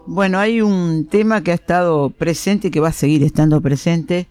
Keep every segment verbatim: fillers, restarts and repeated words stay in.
Bueno, hay un tema que ha estado presente y que va a seguir estando presente,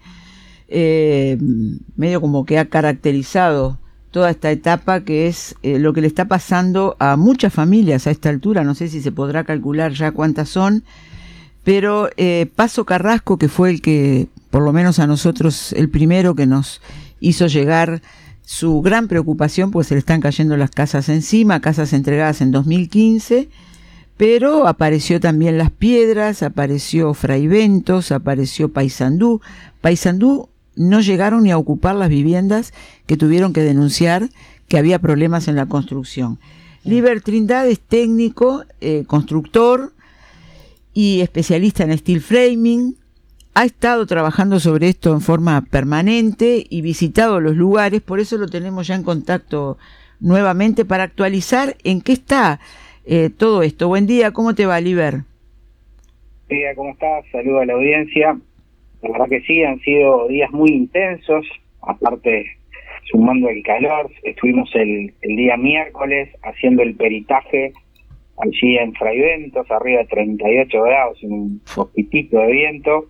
eh, medio como que ha caracterizado toda esta etapa, que es eh, lo que le está pasando a muchas familias a esta altura. No sé si se podrá calcular ya cuántas son, pero eh, Paso Carrasco, que fue el que, por lo menos a nosotros, el primero que nos hizo llegar su gran preocupación, pues se le están cayendo las casas encima, casas entregadas en dos mil quince, pero apareció también Las Piedras, apareció Fraiventos, apareció Paysandú. Paysandú no llegaron ni a ocupar las viviendas que tuvieron que denunciar que había problemas en la construcción. Liber Trindad es técnico, eh, constructor y especialista en steel framing. Ha estado trabajando sobre esto en forma permanente y visitado los lugares, por eso lo tenemos ya en contacto nuevamente para actualizar en qué está eh, todo esto. Buen día, ¿cómo te va, Liber? Buen día, ¿cómo estás? Saludo a la audiencia. La verdad que sí, han sido días muy intensos, aparte sumando el calor. Estuvimos el, el día miércoles haciendo el peritaje allí en Fraiventos, arriba de treinta y ocho grados, un poquitito de viento.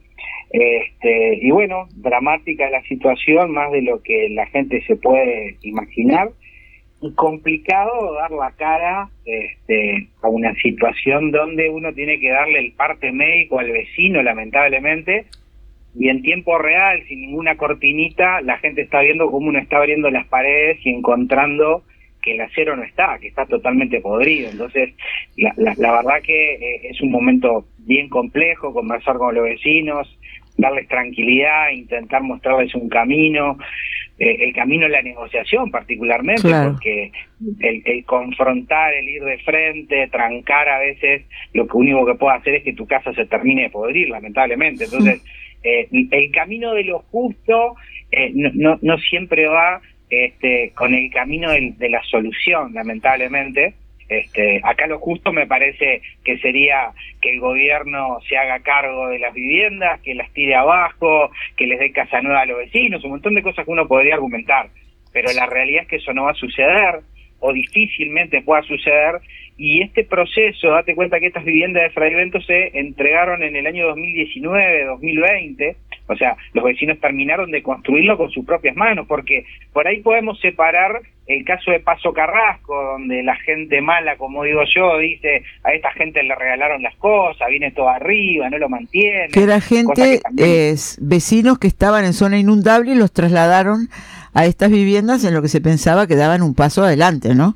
Este, y bueno, dramática la situación, más de lo que la gente se puede imaginar, y complicado dar la cara este, a una situación donde uno tiene que darle el parte médico al vecino, lamentablemente, y en tiempo real, sin ninguna cortinita, la gente está viendo cómo uno está abriendo las paredes y encontrando que el acero no está, que está totalmente podrido. Entonces, la, la, la verdad que eh, es un momento bien complejo, conversar con los vecinos, darles tranquilidad, intentar mostrarles un camino, eh, el camino de la negociación particularmente, claro. Porque el, el confrontar, el ir de frente, trancar a veces, lo que único que puede hacer es que tu casa se termine de podrir, lamentablemente. Entonces, eh, el camino de lo justo eh, no, no, no siempre va este, con el camino de, de la solución, lamentablemente. Este, acá lo justo me parece que sería que el gobierno se haga cargo de las viviendas, que las tire abajo, que les dé casa nueva a los vecinos, un montón de cosas que uno podría argumentar, pero la realidad es que eso no va a suceder, o difícilmente pueda suceder, y este proceso, date cuenta que estas viviendas de Fraiventos se entregaron en el año dos mil diecinueve, dos mil veinte, o sea, los vecinos terminaron de construirlo con sus propias manos, porque por ahí podemos separar el caso de Paso Carrasco, donde la gente mala, como digo yo, dice, a esta gente le regalaron las cosas, viene todo arriba, no lo mantiene. Que era gente, que también... eh, vecinos que estaban en zona inundable y los trasladaron a estas viviendas en lo que se pensaba que daban un paso adelante, ¿no?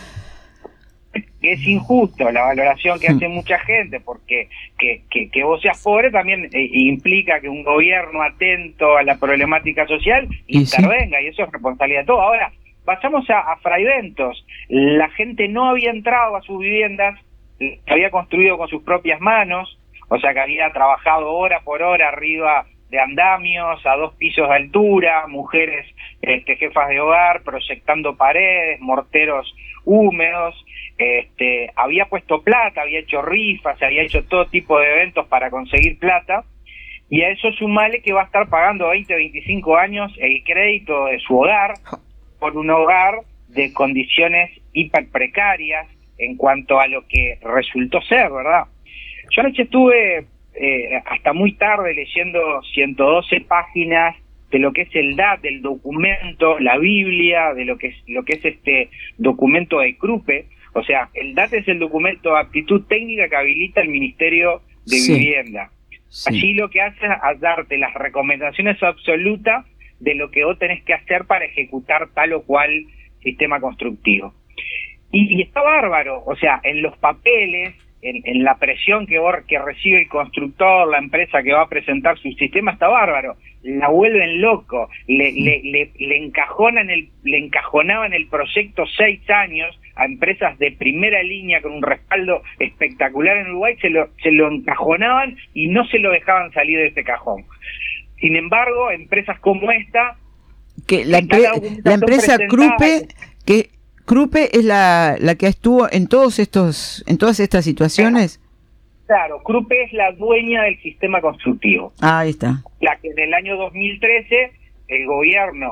Es injusto la valoración que hace mucha gente, porque que, que, que vos seas pobre también eh, implica que un gobierno atento a la problemática social intervenga, y eso es responsabilidad de todo. Ahora, pasamos a, a Fraiventos. La gente no había entrado a sus viviendas, había construido con sus propias manos, o sea que había trabajado hora por hora arriba de andamios, a dos pisos de altura, mujeres este, jefas de hogar, proyectando paredes, morteros húmedos, este, había puesto plata, había hecho rifas, había hecho todo tipo de eventos para conseguir plata, y a eso sumale que va a estar pagando veinte, veinticinco años el crédito de su hogar, por un hogar de condiciones hiper precarias en cuanto a lo que resultó ser, ¿verdad? Yo anoche estuve eh, hasta muy tarde leyendo ciento doce páginas de lo que es el D A T, el documento, la Biblia, de lo que es lo que es este documento de CRUPE. O sea, el D A T es el documento de aptitud técnica que habilita el Ministerio de sí. Vivienda. Sí. Allí lo que hace es darte las recomendaciones absolutas de lo que vos tenés que hacer para ejecutar tal o cual sistema constructivo. Y, y está bárbaro, o sea, en los papeles, en, en la presión que, vos, que recibe el constructor, la empresa que va a presentar su sistema, está bárbaro. La vuelven loco, le, le, le, le encajonan el, le encajonaban el proyecto seis años a empresas de primera línea con un respaldo espectacular en Uruguay, se lo, se lo encajonaban y no se lo dejaban salir de ese cajón. Sin embargo, empresas como esta, que la, empre la empresa Crupe, que Crupe es la, la que estuvo en todos estos, en todas estas situaciones. Claro, Crupe es la dueña del sistema constructivo. Ah, ahí está. La que en el año dos mil trece el gobierno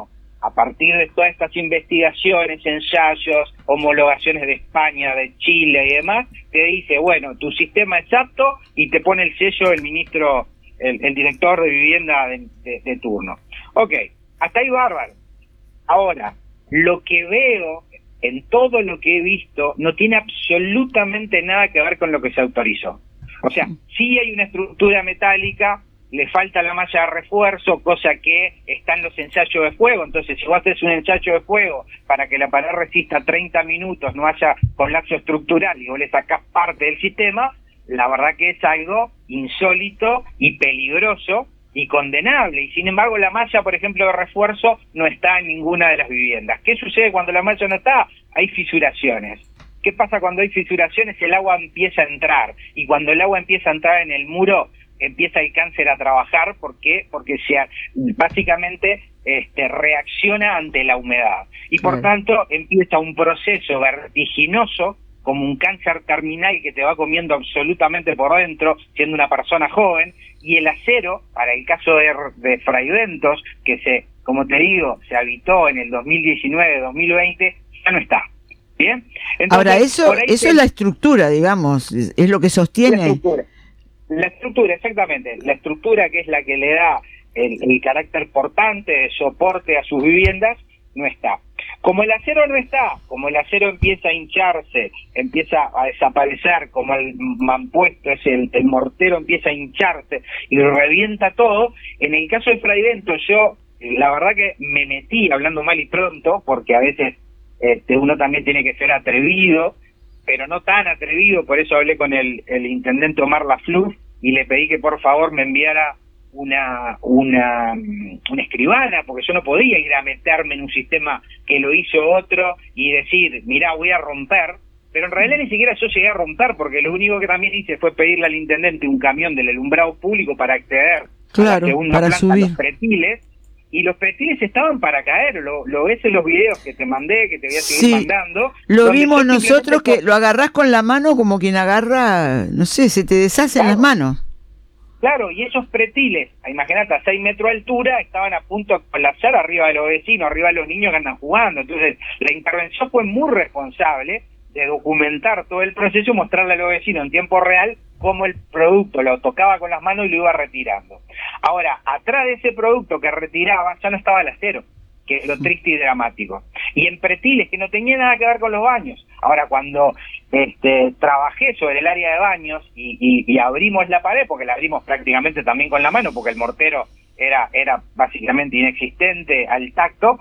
a partir de todas estas investigaciones, ensayos, homologaciones de España, de Chile y demás, te dice, bueno, tu sistema es apto y te pone el sello el ministro, el, el director de vivienda de, de, de turno. Ok, hasta ahí bárbaro. Ahora, lo que veo en todo lo que he visto no tiene absolutamente nada que ver con lo que se autorizó. O sea, sí hay una estructura metálica, le falta la malla de refuerzo, cosa que está en los ensayos de fuego. Entonces, si vos haces un ensayo de fuego para que la pared resista treinta minutos, no haya colapso estructural y vos le sacás parte del sistema, la verdad que es algo insólito y peligroso y condenable. Y sin embargo, la malla, por ejemplo, de refuerzo no está en ninguna de las viviendas. ¿Qué sucede cuando la malla no está? Hay fisuraciones. ¿Qué pasa cuando hay fisuraciones? El agua empieza a entrar. Y cuando el agua empieza a entrar en el muro, empieza el cáncer a trabajar. ¿Por qué? Porque se, básicamente este, reacciona ante la humedad. Y por Claro. tanto empieza un proceso vertiginoso, como un cáncer terminal que te va comiendo absolutamente por dentro, siendo una persona joven. Y el acero, para el caso de, de Fraiventos, que se, como te digo, se habitó en el dos mil diecinueve dos mil veinte, ya no está. ¿Bien? Entonces, Ahora, eso, por ahí eso se- es la estructura, digamos, es es lo que La sostiene. estructura. La estructura, exactamente. La estructura que es la que le da el, el carácter portante, de soporte a sus viviendas, no está. Como el acero no está, como el acero empieza a hincharse, empieza a desaparecer, como el mampuesto, es el, el mortero empieza a hincharse y revienta todo, en el caso de Fraiventos yo, la verdad que me metí hablando mal y pronto, porque a veces este, uno también tiene que ser atrevido, pero no tan atrevido, por eso hablé con el, el intendente Omar Lafluz y le pedí que por favor me enviara una, una, una escribana, porque yo no podía ir a meterme en un sistema que lo hizo otro y decir, mirá, voy a romper, pero en realidad ni siquiera yo llegué a romper, porque lo único que también hice fue pedirle al intendente un camión del alumbrado público para acceder Claro, a la segunda para planta, subir. los pretiles, y los pretiles estaban para caer, lo, lo ves en los videos que te mandé, que te voy a seguir Sí, mandando. lo donde vimos yo nosotros, simplemente que lo agarrás con la mano como quien agarra, no sé, se te deshacen Claro. las manos. Claro, y esos pretiles, imagínate, a seis metros de altura, estaban a punto de colapsar arriba de los vecinos, arriba de los niños que andan jugando. Entonces, la intervención fue muy responsable de documentar todo el proceso y mostrarle a los vecinos en tiempo real cómo el producto lo tocaba con las manos y lo iba retirando. Ahora, atrás de ese producto que retiraba ya no estaba el acero, que es lo triste y dramático. Y en pretiles que no tenía nada que ver con los baños. Ahora, cuando este, trabajé sobre el área de baños y, y, y abrimos la pared, porque la abrimos prácticamente también con la mano, porque el mortero era, era básicamente inexistente al tacto,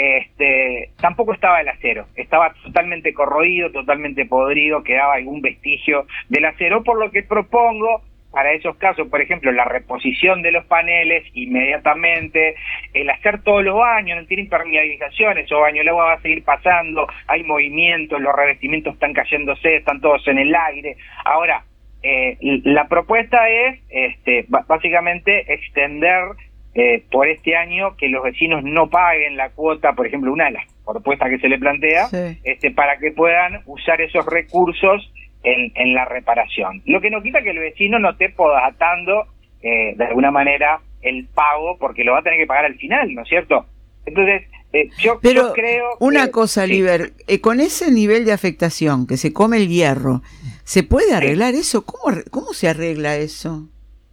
este, tampoco estaba el acero, estaba totalmente corroído, totalmente podrido, quedaba algún vestigio del acero, por lo que propongo para esos casos, por ejemplo, la reposición de los paneles inmediatamente, el hacer todos los baños, no tiene impermeabilización, esos baños, el agua va a seguir pasando, hay movimientos, los revestimientos están cayéndose, están todos en el aire. Ahora, eh, la propuesta es este, básicamente extender eh, por este año que los vecinos no paguen la cuota, por ejemplo, una de las propuestas que se le plantea, Sí. este, para que puedan usar esos recursos En, en la reparación. Lo que no quita que el vecino no esté podatando eh, de alguna manera el pago, porque lo va a tener que pagar al final, ¿no es cierto? Entonces, eh, yo, Pero yo creo una que, cosa, sí. Liber, eh, con ese nivel de afectación que se come el hierro, ¿se puede arreglar eso? ¿Cómo, arre- cómo se arregla eso?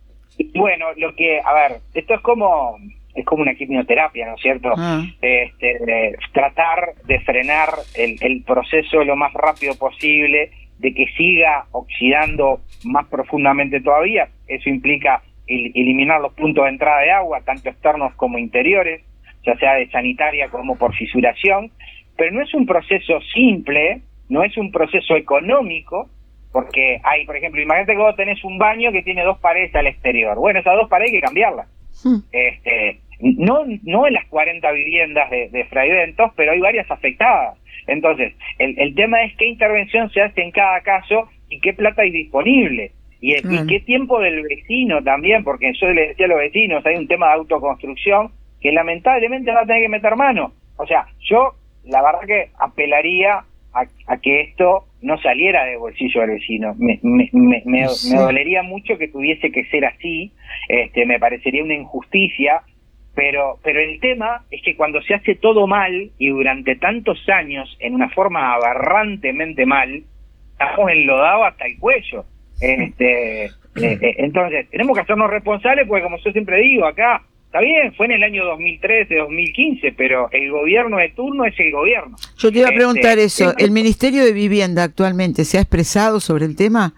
Bueno, lo que, a ver, esto es como es como una quimioterapia, ¿no es cierto? Ah. Este, eh, tratar de frenar el, el proceso lo más rápido posible, de que siga oxidando más profundamente todavía. Eso implica el, eliminar los puntos de entrada de agua, tanto externos como interiores, ya sea de sanitaria como por fisuración, pero no es un proceso simple, no es un proceso económico, porque hay, por ejemplo, imagínate que vos tenés un baño que tiene dos paredes al exterior. Bueno, esas dos paredes hay que cambiarlas. Hmm. Este, no, no en las cuarenta viviendas de, de Fraiventos, pero hay varias afectadas. Entonces, el, el tema es qué intervención se hace en cada caso y qué plata hay disponible. Y, el, Claro. y qué tiempo del vecino también, porque yo les decía a los vecinos, hay un tema de autoconstrucción que lamentablemente va a tener que meter mano. O sea, yo la verdad que apelaría a, a que esto no saliera del bolsillo del vecino. Me, me, me, me, Sí. me dolería mucho que tuviese que ser así, este, me parecería una injusticia. Pero, pero el tema es que cuando se hace todo mal y durante tantos años en una forma aberrantemente mal, estamos enlodados hasta el cuello. Este, eh, eh, entonces, tenemos que hacernos responsables porque, como yo siempre digo, acá, está bien, fue en el año dos mil trece, dos mil quince, pero el gobierno de turno es el gobierno. Yo te iba a preguntar este, eso, ¿el Ministerio de Vivienda actualmente se ha expresado sobre el tema?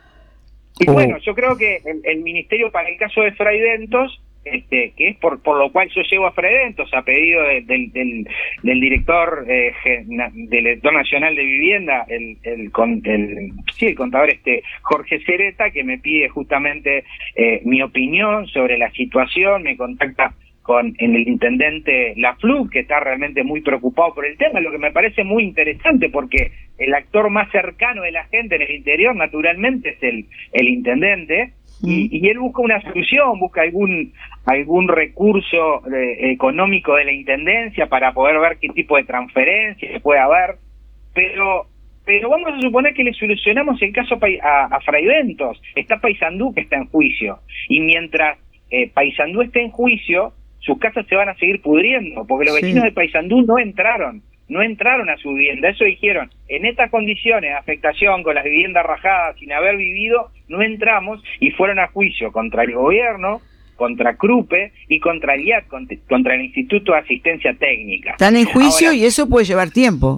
Y Oh. bueno, yo creo que el, el Ministerio, para el caso de Fraiventos, este, que es por por lo cual yo llego a Fraiventos a pedido de, del, del del director eh, del director nacional de vivienda, el el, con, el sí el contador este Jorge Cereta, que me pide justamente eh, mi opinión sobre la situación, me contacta con en el intendente Laflug, que está realmente muy preocupado por el tema, lo que me parece muy interesante porque el actor más cercano de la gente en el interior naturalmente es el el intendente. Y, y él busca una solución, busca algún algún recurso eh, económico de la intendencia para poder ver qué tipo de transferencia puede haber, pero pero vamos a suponer que le solucionamos el caso a, a Fraiventos. Está Paysandú, que está en juicio, y mientras eh, Paysandú esté en juicio, sus casas se van a seguir pudriendo, porque los sí. vecinos de Paysandú no entraron. no entraron a su vivienda, eso dijeron, en estas condiciones de afectación, con las viviendas rajadas, sin haber vivido, no entramos, y fueron a juicio contra el gobierno, contra CRUPE y contra el I A T, contra el Instituto de Asistencia Técnica. Están en juicio ahora, y eso puede llevar tiempo.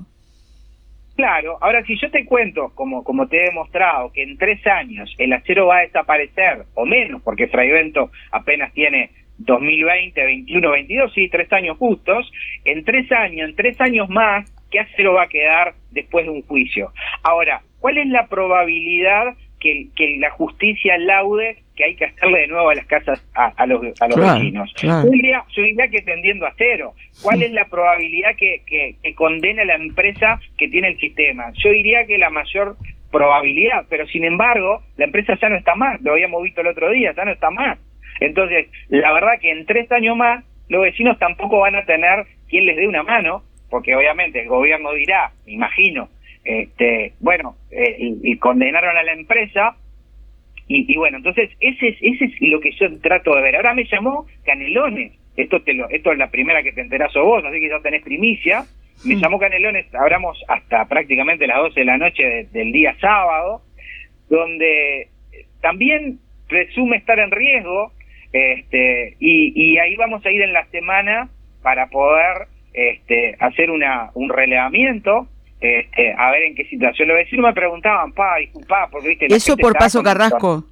Claro, ahora si yo te cuento, como, como te he demostrado, que en tres años el acero va a desaparecer, o menos, porque Fraivento apenas tiene dos mil veinte, veintiuno, veintidós, sí, tres años justos, en tres años, en tres años más, ¿qué acero va a quedar después de un juicio? Ahora, ¿cuál es la probabilidad que, que la justicia laude que hay que hacerle de nuevo a las casas a, a los, a los claro, vecinos? Claro. Yo, diría, yo diría que tendiendo a cero. ¿Cuál es la probabilidad que, que, que condena a la empresa que tiene el sistema? Yo diría que la mayor probabilidad, pero sin embargo, la empresa ya no está más, lo habíamos visto el otro día, ya no está más. Entonces, la verdad que en tres años más, los vecinos tampoco van a tener quien les dé una mano, porque obviamente el gobierno dirá, me imagino, este, bueno, eh, y, y condenaron a la empresa, y, y bueno, entonces ese es, ese es lo que yo trato de ver. Ahora me llamó Canelones, esto te lo, esto es la primera que te enterás vos, así que ya tenés primicia, me llamó Canelones, hablamos hasta prácticamente las doce de la noche de, del día sábado, donde también presume estar en riesgo. Este, y, y ahí vamos a ir en la semana para poder este, hacer una un relevamiento, este, a ver en qué situación. Los vecinos me preguntaban, pa, disculpa, porque viste... ¿Eso por Paso Carrasco?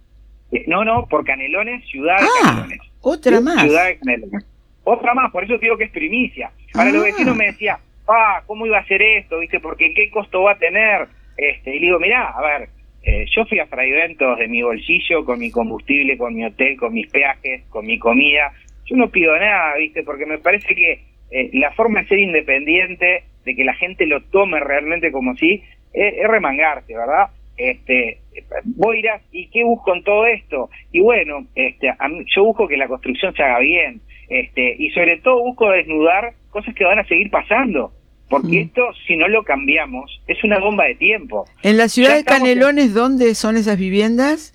No, no, por Canelones, Ciudad de ah, Canelones. Otra más. Ciudad de Canelones. Otra más, por eso te digo que es primicia. Para ah. los vecinos me decía, pa, ¿cómo iba a ser esto? ¿Viste? Porque ¿qué costo va a tener? Este, y le digo, mirá, a ver... Eh, yo fui a Fraiventos de mi bolsillo, con mi combustible, con mi hotel, con mis peajes, con mi comida. Yo no pido nada, ¿viste? Porque me parece que eh, la forma de ser independiente, de que la gente lo tome realmente como si, eh, es remangarse, ¿verdad? Este, vos dirás, ¿y qué busco en todo esto? Y bueno, este, a mí, yo busco que la construcción se haga bien, este, y sobre todo busco desnudar cosas que van a seguir pasando. Porque esto, si no lo cambiamos, es una bomba de tiempo. ¿En la ciudad de Canelones en... dónde son esas viviendas?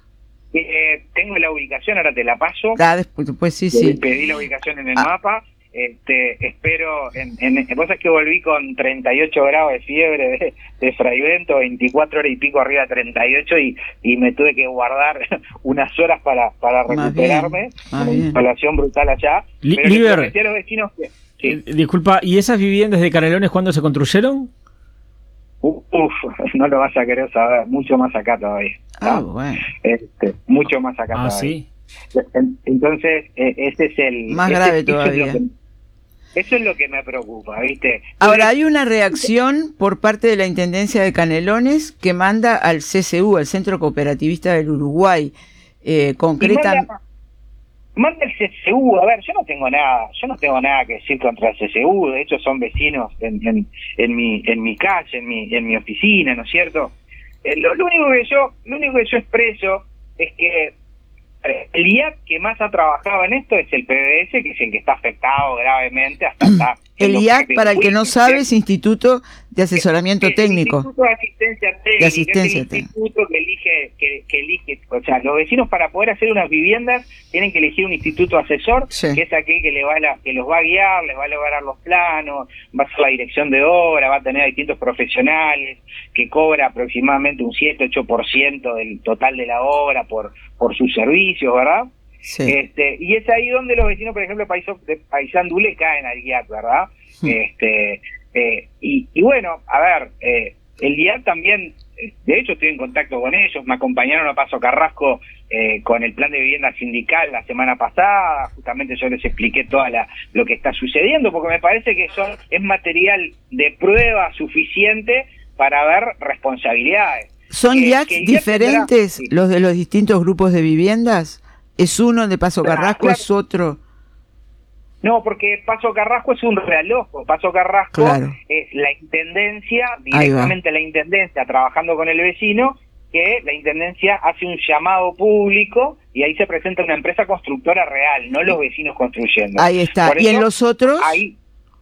Eh, tengo la ubicación, ahora te la paso. Ah, después, pues sí, sí. Pedí la ubicación en el ah. mapa. Este, espero, en, en, vos sabés que volví con treinta y ocho grados de fiebre de, de Fraivento, veinticuatro horas y pico arriba de treinta y ocho, y, y me tuve que guardar unas horas para, para recuperarme. Una instalación brutal allá. Li Pero Liber, les a los vecinos que... Sí. Eh, disculpa, ¿y esas viviendas de Canelones cuándo se construyeron? Uf, no lo vas a querer saber, mucho más acá todavía. Ah, bueno. Este, mucho más acá ah, todavía. Sí. Entonces, eh, ese es el... Más ese, grave eso todavía. Es lo que, eso es lo que me preocupa, ¿viste? Ahora, hay una reacción por parte de la Intendencia de Canelones que manda al C C U, al Centro Cooperativista del Uruguay, eh, concreta... Manda el C C U, a ver, yo no tengo nada, yo no tengo nada que decir contra el C C U, de hecho son vecinos en, en, en mi en mi calle, en mi en mi oficina, ¿no es cierto? Eh, lo, lo único que yo, lo único que yo expreso es que el I A T que más ha trabajado en esto es el P B S, que es el que está afectado gravemente hasta, hasta el I A T, para el que no sabe, es Instituto de asesoramiento es técnico. El Instituto de Asistencia Técnica, de asistencia es el instituto que elige, que, que elige, o sea, los vecinos para poder hacer unas viviendas tienen que elegir un instituto asesor, sí. que es aquel que, le va a la, que los va a guiar, les va a elaborar los planos, va a hacer la dirección de obra, va a tener a distintos profesionales, que cobra aproximadamente un siete ocho por ciento del total de la obra por, por sus servicios, ¿verdad? Sí. Este, y es ahí donde los vecinos, por ejemplo, de Paysandú le caen al guiar, ¿verdad? Sí. Este, eh, y, y bueno, a ver, eh, el guiar también, de hecho estoy en contacto con ellos, me acompañaron a Paso Carrasco eh, con el plan de vivienda sindical la semana pasada, justamente yo les expliqué toda la, lo que está sucediendo, porque me parece que son es material de prueba suficiente para ver responsabilidades. ¿Son eh, I A C diferentes tendrá, los de los distintos grupos de viviendas? ¿Es uno de Paso Carrasco, claro, es otro? No, porque Paso Carrasco es un realojo. Paso Carrasco claro. es la intendencia, directamente la intendencia, trabajando con el vecino, que la intendencia hace un llamado público y ahí se presenta una empresa constructora real, no los vecinos construyendo. Ahí está. Por ¿Y eso, en los otros? Hay,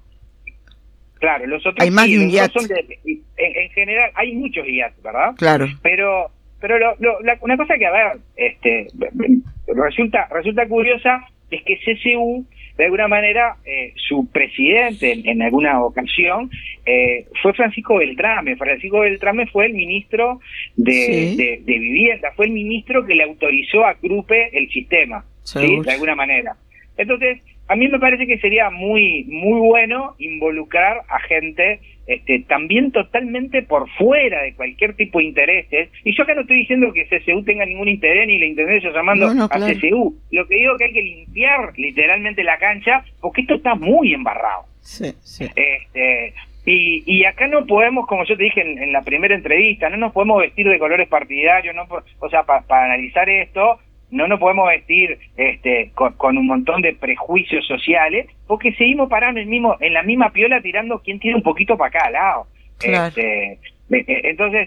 claro, los otros hay más sí, de un I A C. Son de, en, en general, hay muchos I A C, ¿verdad? Claro. Pero... Pero lo, lo, la, una cosa que, a ver, este, resulta resulta curiosa es que C C U, de alguna manera, eh, su presidente en, en alguna ocasión eh, fue Francisco Beltrame. Francisco Beltrame fue el ministro de, sí. de, de Vivienda, fue el ministro que le autorizó a Crupe el sistema, ¿sí? De alguna manera. Entonces, a mí me parece que sería muy muy bueno involucrar a gente este, también totalmente por fuera de cualquier tipo de intereses. Y yo acá no estoy diciendo que C C U tenga ningún interés ni la intendencia llamando no, no, claro. a C C U. Lo que digo es que hay que limpiar literalmente la cancha porque esto está muy embarrado. Sí, sí. Este, y, y acá no podemos, como yo te dije en, en la primera entrevista, no nos podemos vestir de colores partidarios, no, o sea, para pa analizar esto. No nos podemos vestir este, con, con un montón de prejuicios sociales, porque seguimos parando en, mismo, en la misma piola tirando quien tiene un poquito para acá al lado. Claro. Este, entonces,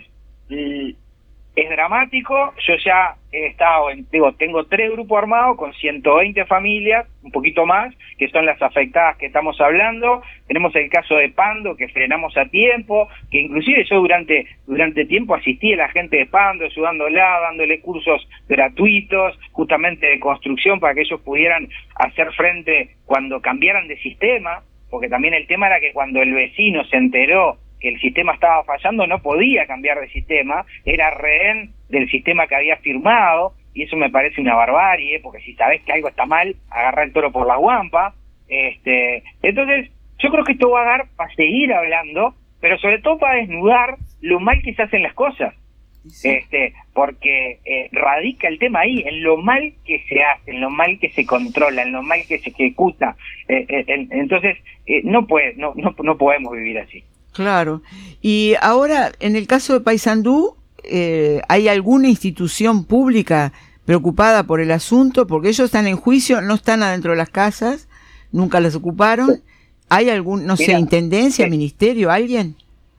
es dramático. Yo ya he estado, en, digo, tengo tres grupos armados con ciento veinte familias, un poquito más, que son las afectadas que estamos hablando. Tenemos el caso de Pando, que frenamos a tiempo, que inclusive yo durante durante tiempo asistí a la gente de Pando, ayudándola, dándole cursos gratuitos, justamente de construcción, para que ellos pudieran hacer frente cuando cambiaran de sistema, porque también el tema era que cuando el vecino se enteró que el sistema estaba fallando, no podía cambiar de sistema, era rehén del sistema que había firmado, y eso me parece una barbarie, porque si sabés que algo está mal, agarra el toro por la guampa. Este, entonces, yo creo que esto va a dar para seguir hablando, pero sobre todo para desnudar lo mal que se hacen las cosas. Sí. Este, porque eh, radica el tema ahí, en lo mal que se hace, en lo mal que se controla, en lo mal que se ejecuta. Eh, eh, en, entonces, eh, no, puede, no, no, no podemos vivir así. Claro. Y ahora, en el caso de Paysandú, eh, ¿hay alguna institución pública preocupada por el asunto? Porque ellos están en juicio, no están adentro de las casas, nunca las ocuparon. ¿Hay algún, no Mira, sé, intendencia, sí. ministerio, alguien?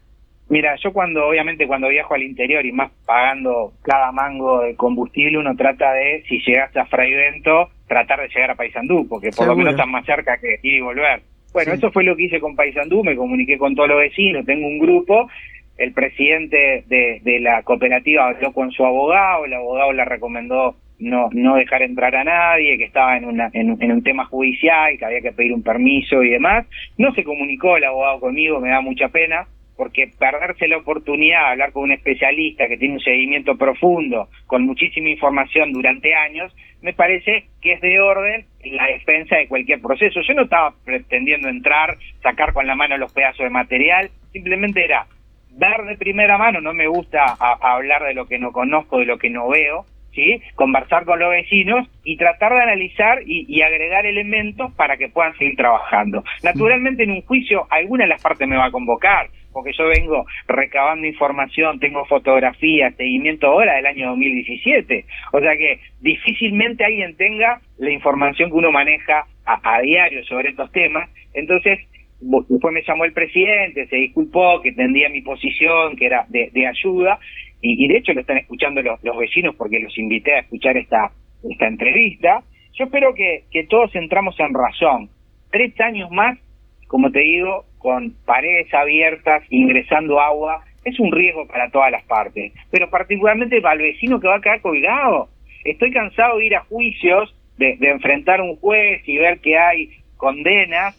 Mira, yo cuando, obviamente, cuando viajo al interior y más pagando cada mango de combustible, uno trata de, si llegas a Fraivento, tratar de llegar a Paysandú, porque por Seguro. lo menos están más cerca que ir y volver. Bueno, sí. eso fue lo que hice con Paysandú, me comuniqué con todos los vecinos, tengo un grupo, el presidente de, de la cooperativa habló con su abogado, el abogado le recomendó no no dejar entrar a nadie, que estaba en, una, en, en un tema judicial, que había que pedir un permiso y demás. No se comunicó el abogado conmigo, me da mucha pena, porque perderse la oportunidad de hablar con un especialista que tiene un seguimiento profundo, con muchísima información durante años, me parece que es de orden en la defensa de cualquier proceso. Yo no estaba pretendiendo entrar, sacar con la mano los pedazos de material, simplemente era dar de primera mano, no me gusta a, a hablar de lo que no conozco, de lo que no veo, ¿sí? Conversar con los vecinos y tratar de analizar y, y agregar elementos para que puedan seguir trabajando. Naturalmente en un juicio alguna de las partes me va a convocar, porque yo vengo recabando información, tengo fotografías, seguimiento ahora del año dos mil diecisiete, o sea que difícilmente alguien tenga la información que uno maneja a, a diario sobre estos temas. Entonces después me llamó el presidente, se disculpó, que entendía mi posición, que era de, de ayuda, y, y de hecho lo están escuchando los, los vecinos porque los invité a escuchar esta esta entrevista. Yo espero que, que todos entramos en razón. Tres años más, como te digo, con paredes abiertas, ingresando agua, es un riesgo para todas las partes, pero particularmente para el vecino que va a quedar colgado. Estoy cansado de ir a juicios, de, de enfrentar a un juez y ver que hay condenas,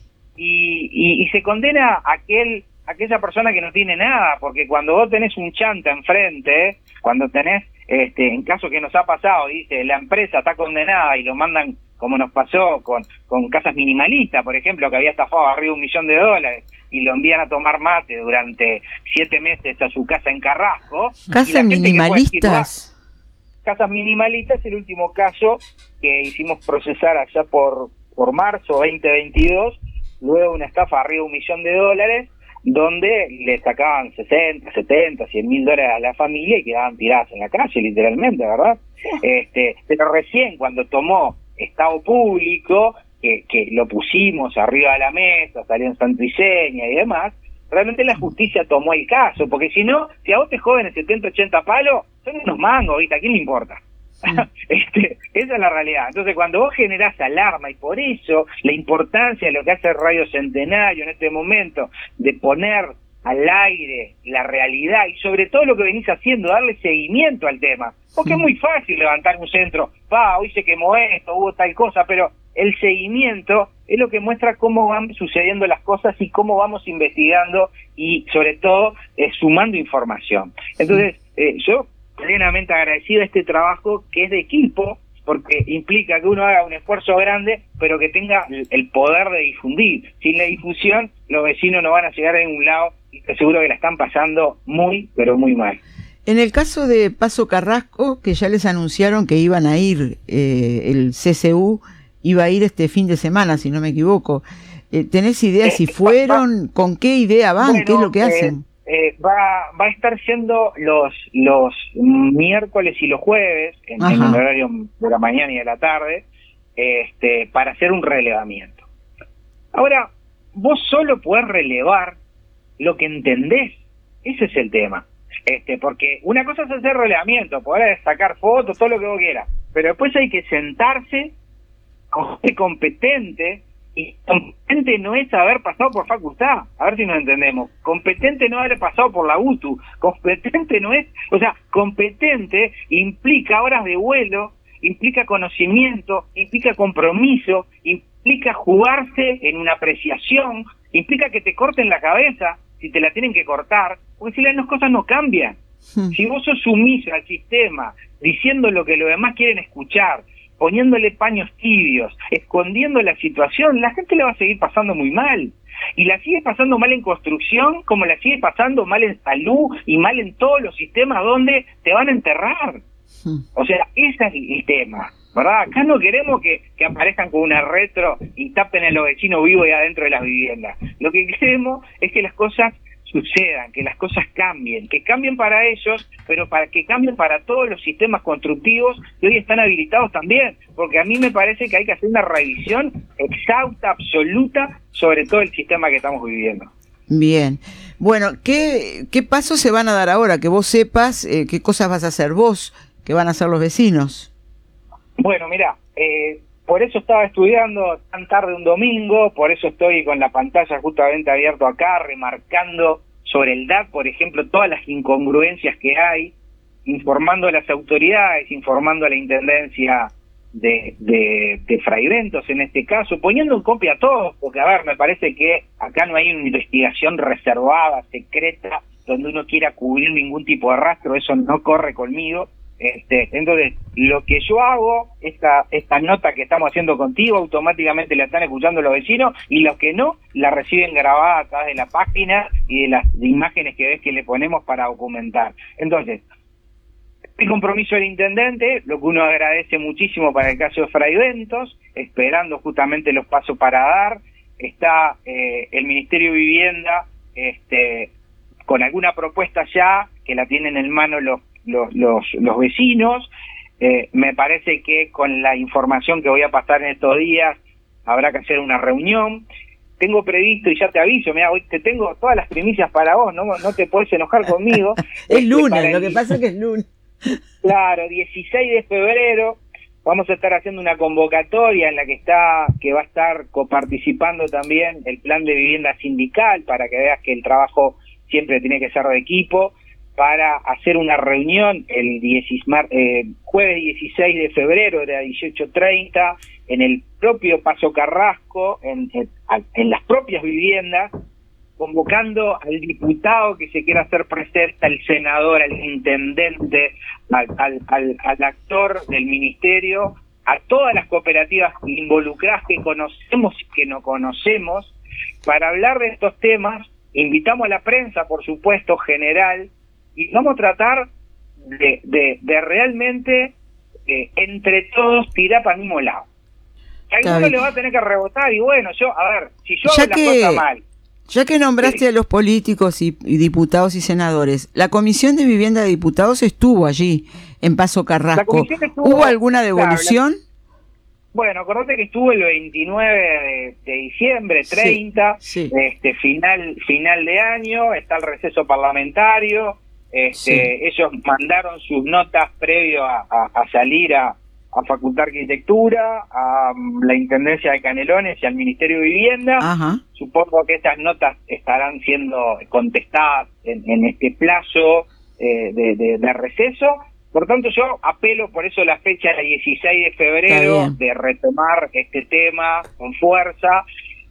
y, y, y se condena a aquel, a aquella persona que no tiene nada, porque cuando vos tenés un chanta enfrente, cuando tenés, este, en caso que nos ha pasado, dice, la empresa está condenada y lo mandan, como nos pasó con, con Casas Minimalistas, por ejemplo, que había estafado arriba un millón de dólares, y lo envían a tomar mate durante siete meses a su casa en Carrasco. Casas Minimalistas. Casas Minimalistas es el último caso que hicimos procesar allá por, por marzo veinte veintidós, luego una estafa arriba de un millón de dólares, donde le sacaban sesenta, setenta, cien mil dólares a la familia y quedaban tiradas en la calle, literalmente, ¿verdad? Sí. Este, pero recién cuando tomó Estado Público, que, que lo pusimos arriba de la mesa, salió en Santiseña y demás, realmente la justicia tomó el caso, porque si no, si a vos te joden el setenta, ochenta palos, son unos mangos, ¿viste? ¿A quién le importa? Sí. este, esa es la realidad. Entonces, cuando vos generás alarma, y por eso la importancia de lo que hace Radio Centenario en este momento, de poner al aire la realidad y sobre todo lo que venís haciendo, darle seguimiento al tema, porque sí. Es muy fácil levantar un centro, pa, hoy se quemó esto, hubo tal cosa, pero el seguimiento es lo que muestra cómo van sucediendo las cosas y cómo vamos investigando y sobre todo eh, sumando información. Entonces, eh, yo plenamente agradecido a este trabajo que es de equipo, porque implica que uno haga un esfuerzo grande, pero que tenga el poder de difundir. Sin la difusión, los vecinos no van a llegar a ningún lado y te aseguro que la están pasando muy, pero muy mal. En el caso de Paso Carrasco, que ya les anunciaron que iban a ir, eh, el C C U iba a ir este fin de semana, si no me equivoco. Eh, ¿Tenés idea eh, si fueron? Va, ¿Con qué idea van? Bueno, ¿qué es lo que eh, hacen? Eh, va, va a estar siendo los los miércoles y los jueves, en, en el horario de la mañana y de la tarde, este, para hacer un relevamiento. Ahora, vos solo podés relevar lo que entendés. Ese es el tema. Este, porque una cosa es hacer relevamiento, poder sacar fotos, todo lo que vos quieras, pero después hay que sentarse con gente competente, y competente no es haber pasado por facultad, a ver si nos entendemos, competente no haber pasado por la U T U, competente no es, o sea, competente implica horas de vuelo, implica conocimiento, implica compromiso, implica jugarse en una apreciación, implica que te corten la cabeza si te la tienen que cortar, porque si las cosas no cambian. Hmm. Si vos sos sumiso al sistema, diciendo lo que los demás quieren escuchar, poniéndole paños tibios, escondiendo la situación, la gente le va a seguir pasando muy mal. Y la sigue pasando mal en construcción, como la sigue pasando mal en salud y mal en todos los sistemas donde te van a enterrar. Hmm. O sea, ese es el tema, ¿verdad? Acá no queremos que, que aparezcan con una retro y tapen a los vecinos vivos y adentro de las viviendas. Lo que queremos es que las cosas sucedan, que las cosas cambien, que cambien para ellos, pero para que cambien para todos los sistemas constructivos que hoy están habilitados también, porque a mí me parece que hay que hacer una revisión exhausta, absoluta, sobre todo el sistema que estamos viviendo. Bien. Bueno, ¿qué, qué pasos se van a dar ahora? Que vos sepas eh, qué cosas vas a hacer vos, qué van a hacer los vecinos. Bueno, mirá, eh, por eso estaba estudiando tan tarde un domingo, por eso estoy con la pantalla justamente abierto acá, remarcando sobre el D A T, por ejemplo, todas las incongruencias que hay, informando a las autoridades, informando a la Intendencia de, de, de Fraiventos en este caso, poniendo en copia a todos, porque a ver, me parece que acá no hay una investigación reservada, secreta, donde uno quiera cubrir ningún tipo de rastro, eso no corre conmigo. Este, entonces, lo que yo hago, esta esta nota que estamos haciendo contigo, automáticamente la están escuchando los vecinos, y los que no, la reciben grabada a través de la página y de las de imágenes que ves que le ponemos para documentar. Entonces, el compromiso del intendente, lo que uno agradece muchísimo para el caso de Fraiventos, esperando justamente los pasos para dar, está eh, el Ministerio de Vivienda este, con alguna propuesta ya, que la tienen en mano los Los, los, los vecinos. Eh, me parece que con la información que voy a pasar en estos días habrá que hacer una reunión. Tengo previsto, y ya te aviso, mira, hoy te tengo todas las primicias para vos, no, no te podés enojar conmigo. Es lunes, lo que pasa es que es lunes. Claro, dieciséis de febrero vamos a estar haciendo una convocatoria en la que está que va a estar coparticipando también el plan de vivienda sindical, para que veas que el trabajo siempre tiene que ser de equipo, para hacer una reunión el dieciséis, eh, jueves dieciséis de febrero de dieciocho treinta en el propio Paso Carrasco, en, en, en las propias viviendas, convocando al diputado que se quiera hacer presente, al senador, al intendente, al, al, al, al actor del ministerio, a todas las cooperativas involucradas que conocemos y que no conocemos, para hablar de estos temas. Invitamos a la prensa, por supuesto, general, y vamos a tratar de, de, de realmente eh, entre todos tirar para el mismo lado. A alguno le va a tener que rebotar, y bueno, yo, a ver, si yo ya hago que, las cosas mal. Ya que nombraste sí. a los políticos y, y diputados y senadores, la Comisión de Vivienda de Diputados estuvo allí, en Paso Carrasco. Estuvo, ¿Hubo alguna devolución? Claro, la, bueno, acordate que estuvo el veintinueve de, de diciembre, treinta, sí, sí. este final final de año, está el receso parlamentario, este, sí. ellos mandaron sus notas previo a, a, a salir a, a Facultad de Arquitectura, a um, la Intendencia de Canelones y al Ministerio de Vivienda. Ajá. Supongo que estas notas estarán siendo contestadas en, en este plazo eh, de, de, de receso. Por tanto, yo apelo por eso la fecha del dieciséis de febrero de retomar este tema con fuerza,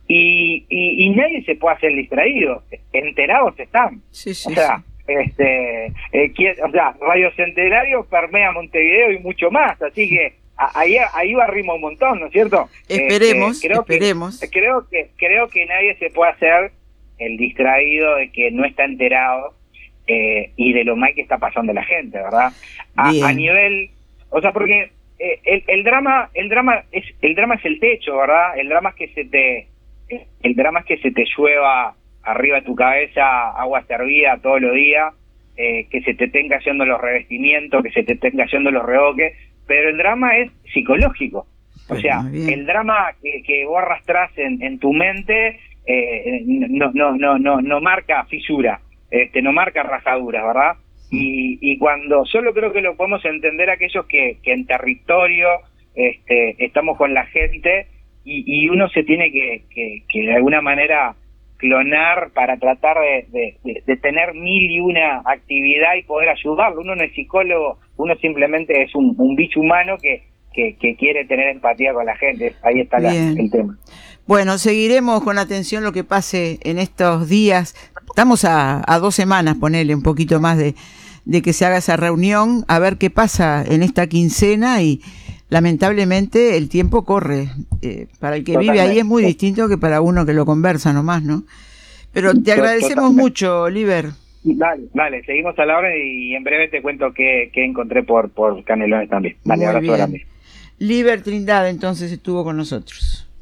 y, y, y nadie se puede hacer distraído. Enterados están. Sí, sí, o sea, sí. este, eh, ¿quién, o sea, Radio Centenario permea Montevideo y mucho más, así que a, ahí ahí barrimos un montón, ¿no es cierto? Esperemos, este, creo esperemos. Que, creo que creo que nadie se puede hacer el distraído de que no está enterado. Eh, y de lo mal que está pasando la gente, ¿verdad? A, a nivel, o sea, porque eh, el, el drama, el drama es, el drama es el techo, ¿verdad? El drama es que se te, el drama es que se te llueva arriba de tu cabeza agua servida todos los días, eh, que se te estén cayendo los revestimientos, que se te estén cayendo los revoques, pero el drama es psicológico. O sea, el drama que, que vos arrastrás en, en tu mente eh, no, no, no, no, no marca fisura. Este, no marca rajaduras, ¿verdad? Y, y cuando solo creo que lo podemos entender aquellos que, que en territorio este, estamos con la gente, y, y uno se tiene que, que, que de alguna manera clonar para tratar de, de, de, de tener mil y una actividad y poder ayudarlo. Uno no es psicólogo, uno simplemente es un, un bicho humano que, que, que quiere tener empatía con la gente. Ahí está la, el tema. Bueno, seguiremos con atención lo que pase en estos días. Estamos a, a dos semanas, ponele un poquito más de, de que se haga esa reunión, a ver qué pasa en esta quincena, y lamentablemente el tiempo corre. Eh, para el que Totalmente. vive ahí es muy distinto que para uno que lo conversa nomás, ¿no? Pero te agradecemos Totalmente. mucho, Oliver. Dale, dale, seguimos a la hora y en breve te cuento qué, qué encontré por, por Canelones también. Dale, muy abrazo bien. grande. Oliver Trindade entonces estuvo con nosotros.